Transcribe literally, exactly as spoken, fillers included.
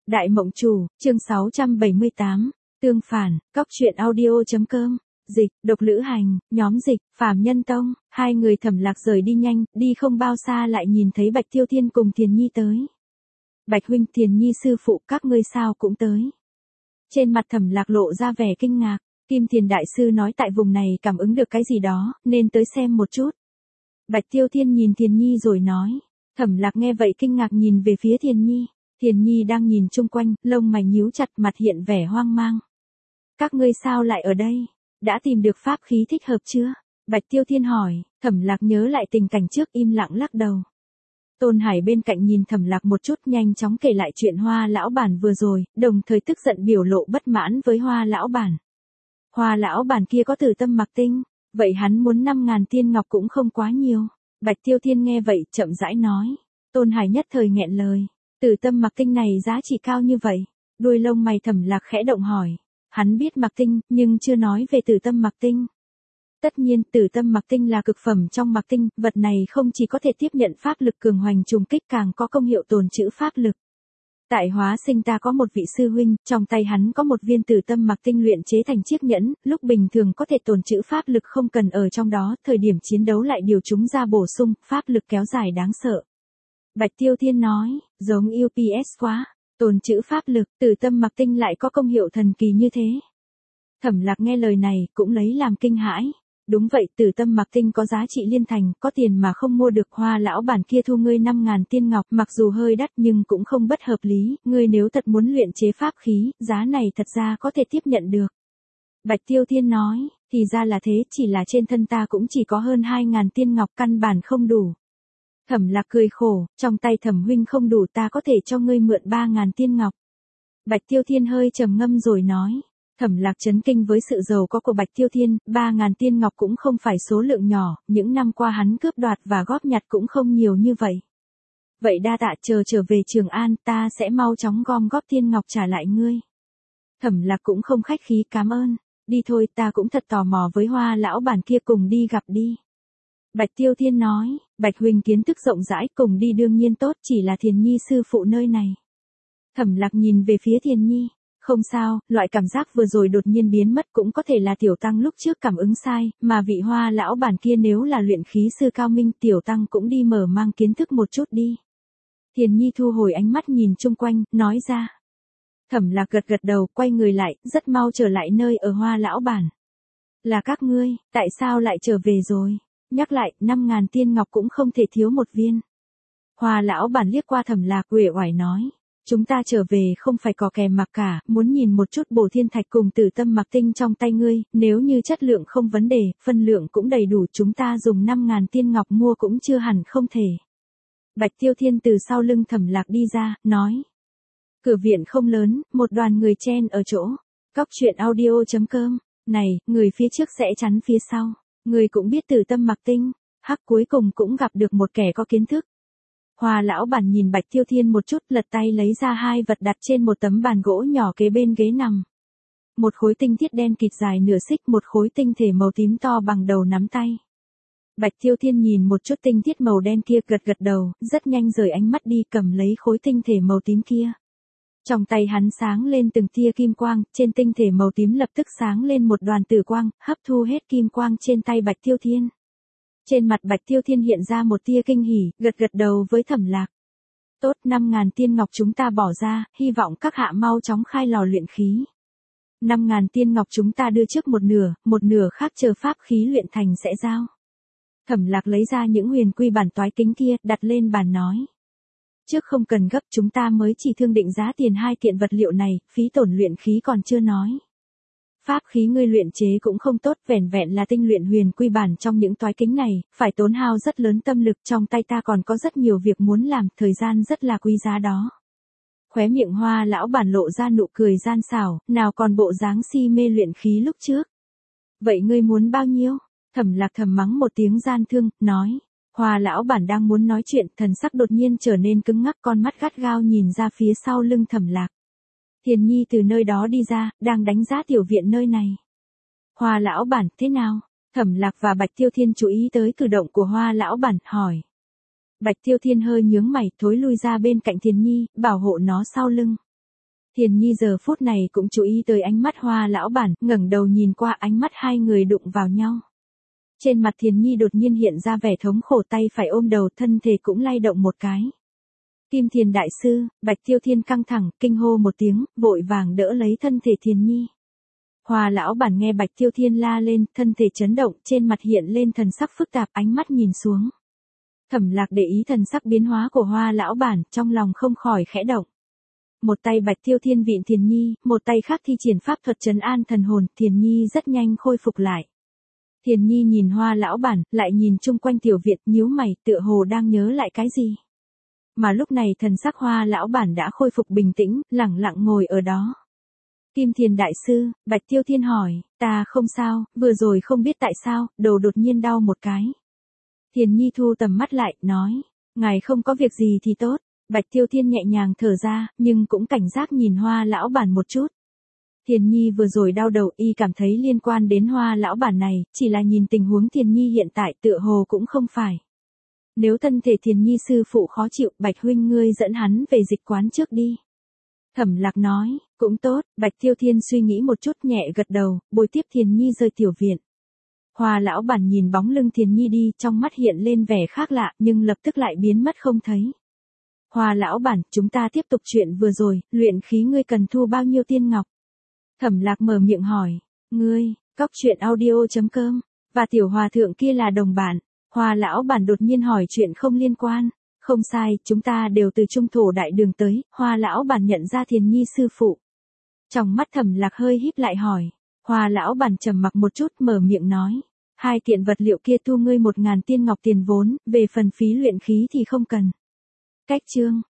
Đại Mộng Chủ, chương sáu trăm bảy mươi tám, tương phản, cóc truyện audio.com, dịch, độc lữ hành, nhóm dịch, Phàm Nhân Tông, hai người Thẩm Lạc rời đi nhanh, đi không bao xa lại nhìn thấy Bạch Tiêu Thiên cùng Thiền Nhi tới. Bạch huynh, Thiền Nhi sư phụ, các ngươi sao cũng tới. Trên mặt Thẩm Lạc lộ ra vẻ kinh ngạc, Kim Thiền đại sư nói tại vùng này cảm ứng được cái gì đó, nên tới xem một chút. Bạch Tiêu Thiên nhìn Thiền Nhi rồi nói. Thẩm Lạc nghe vậy kinh ngạc nhìn về phía Thiền Nhi. Thiền Nhi đang nhìn chung quanh, lông mày nhíu chặt, mặt hiện vẻ hoang mang. Các ngươi sao lại ở đây? Đã tìm được pháp khí thích hợp chưa? Bạch Tiêu Thiên hỏi. Thẩm Lạc nhớ lại tình cảnh trước, im lặng lắc đầu. Tôn Hải bên cạnh nhìn Thẩm Lạc một chút, nhanh chóng kể lại chuyện Hoa lão bản vừa rồi, đồng thời tức giận biểu lộ bất mãn với Hoa lão bản. Hoa lão bản kia có Tử Tâm Mặc Tinh, vậy hắn muốn năm ngàn tiên ngọc cũng không quá nhiều. Bạch Tiêu Thiên nghe vậy, chậm rãi nói. Tôn Hải nhất thời nghẹn lời. Tử Tâm Mặc Tinh này giá trị cao như vậy? Đuôi lông mày Thẩm Lạc khẽ động hỏi. Hắn biết Mặc Tinh, nhưng chưa nói về Tử Tâm Mặc Tinh. Tất nhiên, Tử Tâm Mặc Tinh là cực phẩm trong Mặc Tinh, vật này không chỉ có thể tiếp nhận pháp lực cường hoành trùng kích, càng có công hiệu tồn trữ pháp lực. Tại Hóa Sinh ta có một vị sư huynh, trong tay hắn có một viên Tử Tâm Mặc Tinh luyện chế thành chiếc nhẫn, lúc bình thường có thể tồn trữ pháp lực không cần ở trong đó, thời điểm chiến đấu lại điều chúng ra bổ sung, pháp lực kéo dài đáng sợ. Bạch Tiêu Thiên nói, giống u pê ét quá, tồn trữ pháp lực, Tử Tâm Mặc Tinh lại có công hiệu thần kỳ như thế. Thẩm Lạc nghe lời này, cũng lấy làm kinh hãi. Đúng vậy, Tử Tâm Mặc Tinh có giá trị liên thành, có tiền mà không mua được. Hoa lão bản kia thu ngươi năm ngàn tiên ngọc, mặc dù hơi đắt nhưng cũng không bất hợp lý, ngươi nếu thật muốn luyện chế pháp khí, giá này thật ra có thể tiếp nhận được. Bạch Tiêu Thiên nói, thì ra là thế, chỉ là trên thân ta cũng chỉ có hơn hai ngàn tiên ngọc, căn bản không đủ. Thẩm Lạc cười khổ, trong tay Thẩm huynh không đủ, ta có thể cho ngươi mượn ba ngàn tiên ngọc. Bạch Tiêu Thiên hơi trầm ngâm rồi nói. Thẩm Lạc chấn kinh với sự giàu có của Bạch Tiêu Thiên, ba ngàn tiên ngọc cũng không phải số lượng nhỏ, những năm qua hắn cướp đoạt và góp nhặt cũng không nhiều như vậy. Vậy đa tạ, chờ trở về Trường An, ta sẽ mau chóng gom góp tiên ngọc trả lại ngươi. Thẩm Lạc cũng không khách khí, cảm ơn, đi thôi, ta cũng thật tò mò với Hoa lão bản kia, cùng đi gặp đi. Bạch Tiêu Thiên nói, Bạch huynh kiến thức rộng rãi, cùng đi đương nhiên tốt, chỉ là Thiền Nhi sư phụ nơi này. Thẩm Lạc nhìn về phía Thiền Nhi. Không sao, loại cảm giác vừa rồi đột nhiên biến mất cũng có thể là tiểu tăng lúc trước cảm ứng sai, mà vị Hoa lão bản kia nếu là luyện khí sư cao minh, tiểu tăng cũng đi mở mang kiến thức một chút đi. Thiền Nhi thu hồi ánh mắt nhìn chung quanh, nói ra. Thẩm Lạc gật gật đầu, quay người lại, rất mau trở lại nơi ở Hoa lão bản. Là các ngươi, tại sao lại trở về rồi? Nhắc lại, năm ngàn tiên ngọc cũng không thể thiếu một viên. Hoa lão bản liếc qua Thẩm Lạc, uể oải nói. Chúng ta trở về không phải cò kè mặc cả, muốn nhìn một chút Bổ Thiên Thạch cùng Tử Tâm Mặc Tinh trong tay ngươi, nếu như chất lượng không vấn đề, phân lượng cũng đầy đủ, chúng ta dùng năm ngàn tiên ngọc mua cũng chưa hẳn không thể. Bạch Tiêu Thiên từ sau lưng Thẩm Lạc đi ra, nói. Cửa viện không lớn, một đoàn người chen ở chỗ. Cóc truyện audio.com, này, người phía trước sẽ chắn phía sau. Người cũng biết Tử Tâm Mặc Tinh, hắc cuối cùng cũng gặp được một kẻ có kiến thức. Hoa lão bản nhìn Bạch Tiêu Thiên một chút, lật tay lấy ra hai vật đặt trên một tấm bàn gỗ nhỏ kế bên ghế nằm. Một khối tinh thiết đen kịt dài nửa xích, một khối tinh thể màu tím to bằng đầu nắm tay. Bạch Tiêu Thiên nhìn một chút tinh thiết màu đen kia, gật gật đầu, rất nhanh rời ánh mắt đi, cầm lấy khối tinh thể màu tím kia. Trong tay hắn sáng lên từng tia kim quang, trên tinh thể màu tím lập tức sáng lên một đoàn tử quang, hấp thu hết kim quang trên tay Bạch Tiêu Thiên. Trên mặt Bạch Tiêu Thiên hiện ra một tia kinh hỉ, gật gật đầu với Thẩm Lạc. Tốt, năm ngàn tiên ngọc chúng ta bỏ ra, hy vọng các hạ mau chóng khai lò luyện khí. Năm ngàn tiên ngọc chúng ta đưa trước một nửa, một nửa khác chờ pháp khí luyện thành sẽ giao. Thẩm Lạc lấy ra những huyền quy bản toái kính kia, đặt lên bàn nói. Trước không cần gấp, chúng ta mới chỉ thương định giá tiền hai kiện vật liệu này, phí tổn luyện khí còn chưa nói. Pháp khí ngươi luyện chế cũng không tốt, vẻn vẹn là tinh luyện huyền quy bản trong những toái kính này, phải tốn hao rất lớn tâm lực, trong tay ta còn có rất nhiều việc muốn làm, thời gian rất là quý giá đó. Khóe miệng Hoa lão bản lộ ra nụ cười gian xảo, nào còn bộ dáng si mê luyện khí lúc trước. Vậy ngươi muốn bao nhiêu? Thẩm Lạc thầm mắng một tiếng gian thương, nói. Hoa lão bản đang muốn nói chuyện, thần sắc đột nhiên trở nên cứng ngắc, con mắt gắt gao nhìn ra phía sau lưng Thẩm Lạc. Thiền Nhi từ nơi đó đi ra, đang đánh giá tiểu viện nơi này. Hoa lão bản, thế nào? Thẩm Lạc và Bạch Tiêu Thiên chú ý tới cử động của Hoa lão bản, hỏi. Bạch Tiêu Thiên hơi nhướng mày, thối lui ra bên cạnh Thiền Nhi, bảo hộ nó sau lưng. Thiền Nhi giờ phút này cũng chú ý tới ánh mắt Hoa lão bản, ngẩng đầu nhìn qua, ánh mắt hai người đụng vào nhau. Trên mặt Thiền Nhi đột nhiên hiện ra vẻ thống khổ, tay phải ôm đầu, thân thể cũng lay động một cái. Kim Thiền đại sư, Bạch Tiêu Thiên căng thẳng, kinh hô một tiếng, vội vàng đỡ lấy thân thể Thiền Nhi. Hoa lão bản nghe Bạch Tiêu Thiên la lên, thân thể chấn động, trên mặt hiện lên thần sắc phức tạp, ánh mắt nhìn xuống. Thẩm Lạc để ý thần sắc biến hóa của Hoa lão bản, trong lòng không khỏi khẽ động. Một tay Bạch Tiêu Thiên vịn Thiền Nhi, một tay khác thi triển pháp thuật trấn an thần hồn, Thiền Nhi rất nhanh khôi phục lại. Thiền Nhi nhìn Hoa lão bản, lại nhìn chung quanh tiểu viện, nhíu mày, tựa hồ đang nhớ lại cái gì. Mà lúc này thần sắc Hoa lão bản đã khôi phục bình tĩnh, lẳng lặng ngồi ở đó. Kim Thiền đại sư, Bạch Tiêu Thiên hỏi, ta không sao, vừa rồi không biết tại sao, đầu đột nhiên đau một cái. Thiền Nhi thu tầm mắt lại, nói, ngài không có việc gì thì tốt. Bạch Tiêu Thiên nhẹ nhàng thở ra, nhưng cũng cảnh giác nhìn Hoa lão bản một chút. Thiền Nhi vừa rồi đau đầu, y cảm thấy liên quan đến Hoa lão bản này, chỉ là nhìn tình huống Thiền Nhi hiện tại tựa hồ cũng không phải. Nếu thân thể Thiền Nhi sư phụ khó chịu, Bạch huynh ngươi dẫn hắn về dịch quán trước đi. Thẩm Lạc nói, cũng tốt. Bạch Tiêu Thiên suy nghĩ một chút, nhẹ gật đầu, bồi tiếp Thiền Nhi rời tiểu viện. Hoa lão bản nhìn bóng lưng Thiền Nhi đi, trong mắt hiện lên vẻ khác lạ, nhưng lập tức lại biến mất không thấy. Hoa lão bản, chúng ta tiếp tục chuyện vừa rồi, luyện khí ngươi cần thu bao nhiêu tiên ngọc? Thẩm Lạc mở miệng hỏi, ngươi, cóc truyện audio chấm com, và tiểu hòa thượng kia là đồng bạn. Hoa lão bản đột nhiên hỏi chuyện không liên quan. Không sai, chúng ta đều từ trung thổ đại đường tới. Hoa lão bản nhận ra Thiền Nhi sư phụ. Trong mắt Thẩm Lạc hơi híp lại hỏi. Hoa lão bản trầm mặc một chút, mở miệng nói, hai kiện vật liệu kia thu ngươi một ngàn tiên ngọc tiền vốn, về phần phí luyện khí thì không cần. Cách chương